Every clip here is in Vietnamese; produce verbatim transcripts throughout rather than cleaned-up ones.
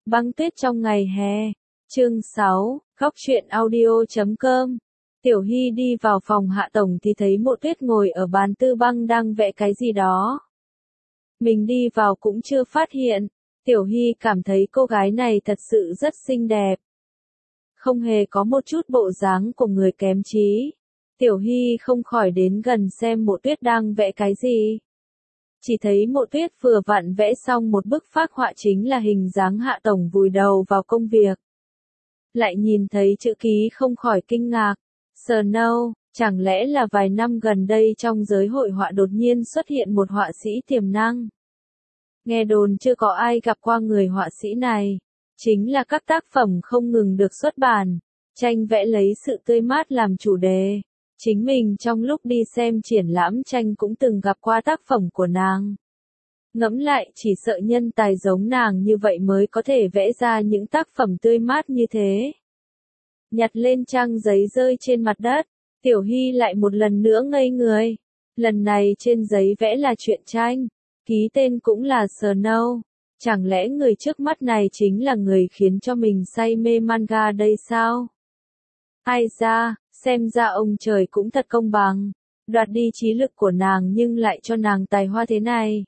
Băng tuyết trong ngày hè. Chương sáu, góc truyện audio chấm com. Tiểu Hy đi vào phòng Hạ Tổng thì thấy Mộ Tuyết ngồi ở bàn Tư Băng đang vẽ cái gì đó. Mình đi vào cũng chưa phát hiện. Tiểu Hy cảm thấy cô gái này thật sự rất xinh đẹp. Không hề có một chút bộ dáng của người kém trí. Tiểu Hy không khỏi đến gần xem Mộ Tuyết đang vẽ cái gì. Chỉ thấy Mộ Tuyết vừa vặn vẽ xong một bức phác họa chính là hình dáng Hạ Tổng vùi đầu vào công việc. Lại nhìn thấy chữ ký không khỏi kinh ngạc. Snow, chẳng lẽ là vài năm gần đây trong giới hội họa đột nhiên xuất hiện một họa sĩ tiềm năng. Nghe đồn chưa có ai gặp qua người họa sĩ này. Chính là các tác phẩm không ngừng được xuất bản. Tranh vẽ lấy sự tươi mát làm chủ đề. Chính mình trong lúc đi xem triển lãm tranh cũng từng gặp qua tác phẩm của nàng. Ngẫm lại chỉ sợ nhân tài giống nàng như vậy mới có thể vẽ ra những tác phẩm tươi mát như thế. Nhặt lên trang giấy rơi trên mặt đất, Tiểu Hy lại một lần nữa ngây người. Lần này trên giấy vẽ là truyện tranh, ký tên cũng là Snow. Chẳng lẽ người trước mắt này chính là người khiến cho mình say mê manga đây sao? Ai ra, xem ra ông trời cũng thật công bằng, đoạt đi trí lực của nàng nhưng lại cho nàng tài hoa thế này.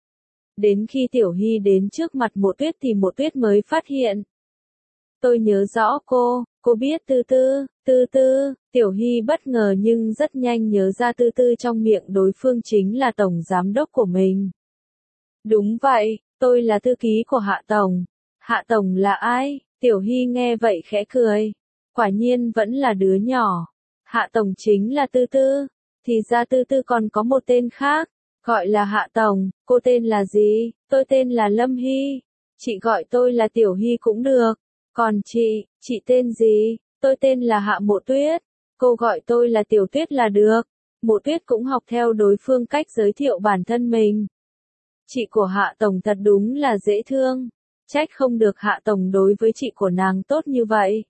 Đến khi Tiểu Hy đến trước mặt Mộ Tuyết thì Mộ Tuyết mới phát hiện. Tôi nhớ rõ cô, cô biết Tư Tư, Tư Tư, Tiểu Hy bất ngờ nhưng rất nhanh nhớ ra Tư Tư trong miệng đối phương chính là tổng giám đốc của mình. Đúng vậy, tôi là thư ký của Hạ Tổng. Hạ Tổng là ai? Tiểu Hy nghe vậy khẽ cười. Quả nhiên vẫn là đứa nhỏ. Hạ Tổng chính là Tư Tư. Thì ra Tư Tư còn có một tên khác. Gọi là Hạ Tổng. Cô tên là gì? Tôi tên là Lâm Hy. Chị gọi tôi là Tiểu Hy cũng được. Còn chị, chị tên gì? Tôi tên là Hạ Mộ Tuyết. Cô gọi tôi là Tiểu Tuyết là được. Mộ Tuyết cũng học theo đối phương cách giới thiệu bản thân mình. Chị của Hạ Tổng thật đúng là dễ thương. Trách không được Hạ Tổng đối với chị của nàng tốt như vậy.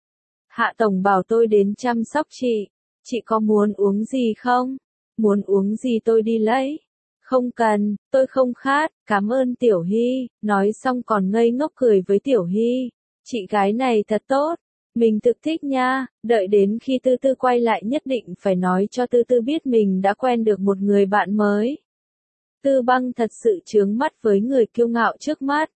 Hạ Tổng bảo tôi đến chăm sóc chị. Chị có muốn uống gì không? Muốn uống gì tôi đi lấy. Không cần, tôi không khát, cảm ơn Tiểu Hy. Nói xong còn ngây ngốc cười với Tiểu Hy. Chị gái này thật tốt. Mình thực thích nha. Đợi đến khi Tư Tư quay lại nhất định phải nói cho Tư Tư biết mình đã quen được một người bạn mới. Tư Băng thật sự chướng mắt với người kiêu ngạo trước mắt.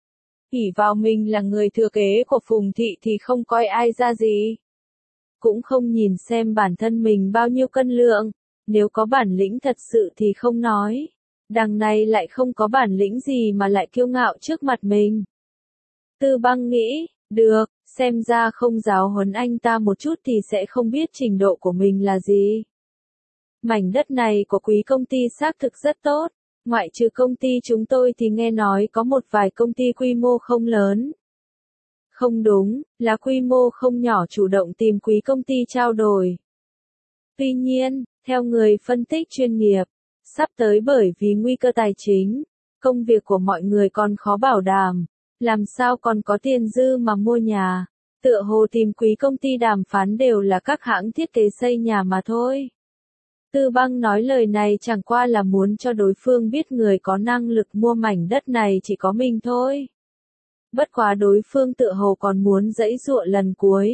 ỷ vào mình là người thừa kế của Phùng Thị thì không coi ai ra gì. Cũng không nhìn xem bản thân mình bao nhiêu cân lượng. Nếu có bản lĩnh thật sự thì không nói. Đằng này lại không có bản lĩnh gì mà lại kiêu ngạo trước mặt mình. Tư Băng nghĩ, được, xem ra không giáo huấn anh ta một chút thì sẽ không biết trình độ của mình là gì. Mảnh đất này của quý công ty xác thực rất tốt. Ngoại trừ công ty chúng tôi thì nghe nói có một vài công ty quy mô không lớn. Không đúng, là quy mô không nhỏ chủ động tìm quý công ty trao đổi. Tuy nhiên, theo người phân tích chuyên nghiệp, sắp tới bởi vì nguy cơ tài chính, công việc của mọi người còn khó bảo đảm, làm sao còn có tiền dư mà mua nhà, tựa hồ tìm quý công ty đàm phán đều là các hãng thiết kế xây nhà mà thôi. Tư Băng nói lời này chẳng qua là muốn cho đối phương biết người có năng lực mua mảnh đất này chỉ có mình thôi. Bất quá đối phương tựa hồ còn muốn giãy giụa lần cuối.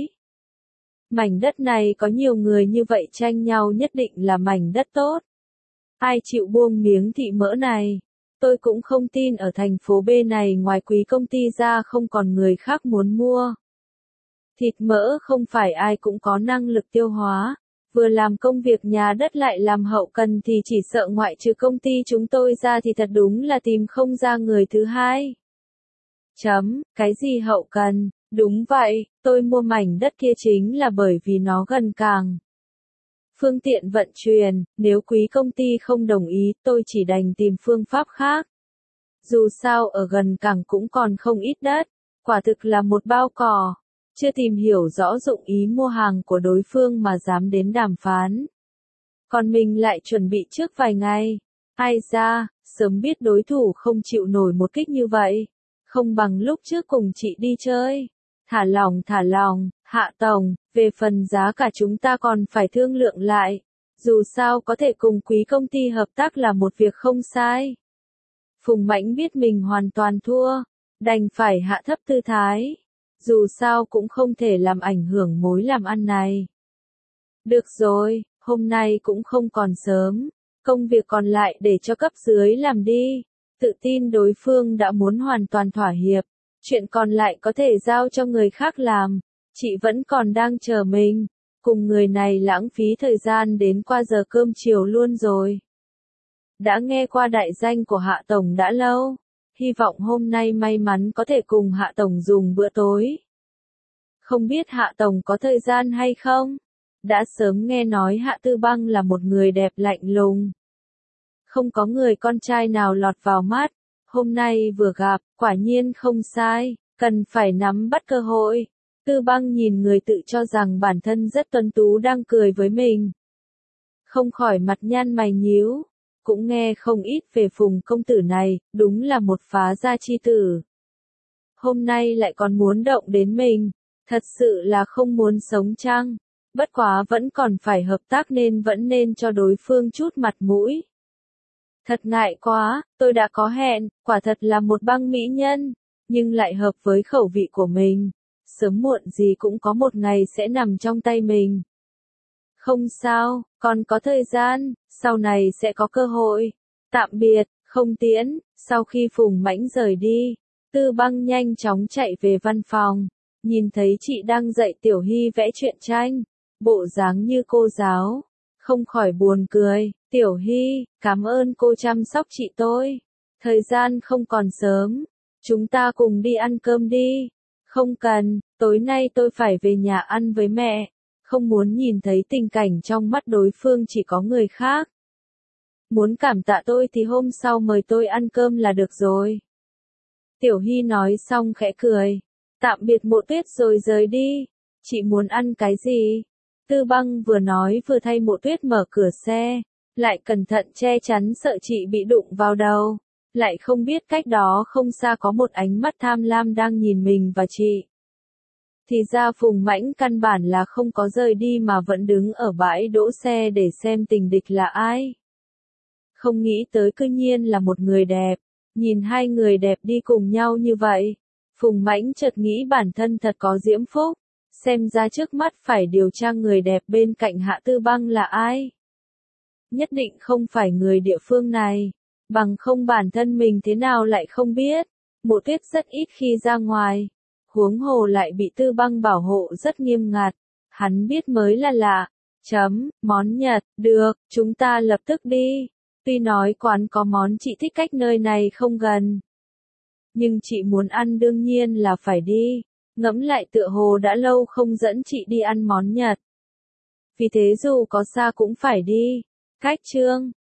Mảnh đất này có nhiều người như vậy tranh nhau nhất định là mảnh đất tốt. Ai chịu buông miếng thị mỡ này? Tôi cũng không tin ở thành phố B này ngoài quý công ty ra không còn người khác muốn mua. Thịt mỡ không phải ai cũng có năng lực tiêu hóa. Vừa làm công việc nhà đất lại làm hậu cần thì chỉ sợ ngoại trừ công ty chúng tôi ra thì thật đúng là tìm không ra người thứ hai. Chấm, cái gì hậu cần? Đúng vậy, tôi mua mảnh đất kia chính là bởi vì nó gần cảng. Phương tiện vận chuyển, nếu quý công ty không đồng ý tôi chỉ đành tìm phương pháp khác. Dù sao ở gần cảng cũng còn không ít đất, quả thực là một bao cỏ. Chưa tìm hiểu rõ dụng ý mua hàng của đối phương mà dám đến đàm phán. Còn mình lại chuẩn bị trước vài ngày. Ai ra, sớm biết đối thủ không chịu nổi một kích như vậy. Không bằng lúc trước cùng chị đi chơi. Thả lòng thả lòng, Hạ Tổng, về phần giá cả chúng ta còn phải thương lượng lại. Dù sao có thể cùng quý công ty hợp tác là một việc không sai. Phùng Mãnh biết mình hoàn toàn thua. Đành phải hạ thấp tư thái. Dù sao cũng không thể làm ảnh hưởng mối làm ăn này. Được rồi, hôm nay cũng không còn sớm. Công việc còn lại để cho cấp dưới làm đi. Tự tin đối phương đã muốn hoàn toàn thỏa hiệp. Chuyện còn lại có thể giao cho người khác làm. Chị vẫn còn đang chờ mình. Cùng người này lãng phí thời gian đến qua giờ cơm chiều luôn rồi. Đã nghe qua đại danh của Hạ Tổng đã lâu. Hy vọng hôm nay may mắn có thể cùng Hạ Tổng dùng bữa tối. Không biết Hạ Tổng có thời gian hay không? Đã sớm nghe nói Hạ Tư Băng là một người đẹp lạnh lùng. Không có người con trai nào lọt vào mắt. Hôm nay vừa gặp, quả nhiên không sai, cần phải nắm bắt cơ hội. Tư Băng nhìn người tự cho rằng bản thân rất tuấn tú đang cười với mình. Không khỏi mặt nhăn mày nhíu. Cũng nghe không ít về Phùng công tử này, đúng là một phá gia chi tử. Hôm nay lại còn muốn động đến mình, thật sự là không muốn sống chăng? Bất quá vẫn còn phải hợp tác nên vẫn nên cho đối phương chút mặt mũi. Thật ngại quá, tôi đã có hẹn, quả thật là một băng mỹ nhân, nhưng lại hợp với khẩu vị của mình. Sớm muộn gì cũng có một ngày sẽ nằm trong tay mình. Không sao, còn có thời gian, sau này sẽ có cơ hội. Tạm biệt, không tiễn. Sau khi Phùng Mãnh rời đi, Tư Băng nhanh chóng chạy về văn phòng, nhìn thấy chị đang dạy Tiểu Hy vẽ truyện tranh, bộ dáng như cô giáo, không khỏi buồn cười. Tiểu Hy, cảm ơn cô chăm sóc chị tôi. Thời gian không còn sớm, chúng ta cùng đi ăn cơm đi. Không cần, tối nay tôi phải về nhà ăn với mẹ. Không muốn nhìn thấy tình cảnh trong mắt đối phương chỉ có người khác. Muốn cảm tạ tôi thì hôm sau mời tôi ăn cơm là được rồi. Tiểu Hy nói xong khẽ cười. Tạm biệt Mộ Tuyết rồi rời đi. Chị muốn ăn cái gì? Tư Băng vừa nói vừa thay Mộ Tuyết mở cửa xe. Lại cẩn thận che chắn sợ chị bị đụng vào đầu. Lại không biết cách đó không xa có một ánh mắt tham lam đang nhìn mình và chị. Thì ra Phùng Mãnh căn bản là không có rời đi mà vẫn đứng ở bãi đỗ xe để xem tình địch là ai. Không nghĩ tới cư nhiên là một người đẹp. Nhìn hai người đẹp đi cùng nhau như vậy, Phùng Mãnh chợt nghĩ bản thân thật có diễm phúc. Xem ra trước mắt phải điều tra người đẹp bên cạnh Hạ Tư Băng là ai. Nhất định không phải người địa phương này. Bằng không bản thân mình thế nào lại không biết. Mộ Tuyết rất ít khi ra ngoài. Huống hồ lại bị Tư Băng bảo hộ rất nghiêm ngặt. Hắn biết mới là lạ. Chấm, món Nhật, được, chúng ta lập tức đi. Tuy nói quán có món chị thích cách nơi này không gần. Nhưng chị muốn ăn đương nhiên là phải đi. Ngẫm lại tựa hồ đã lâu không dẫn chị đi ăn món Nhật. Vì thế dù có xa cũng phải đi. Cách chương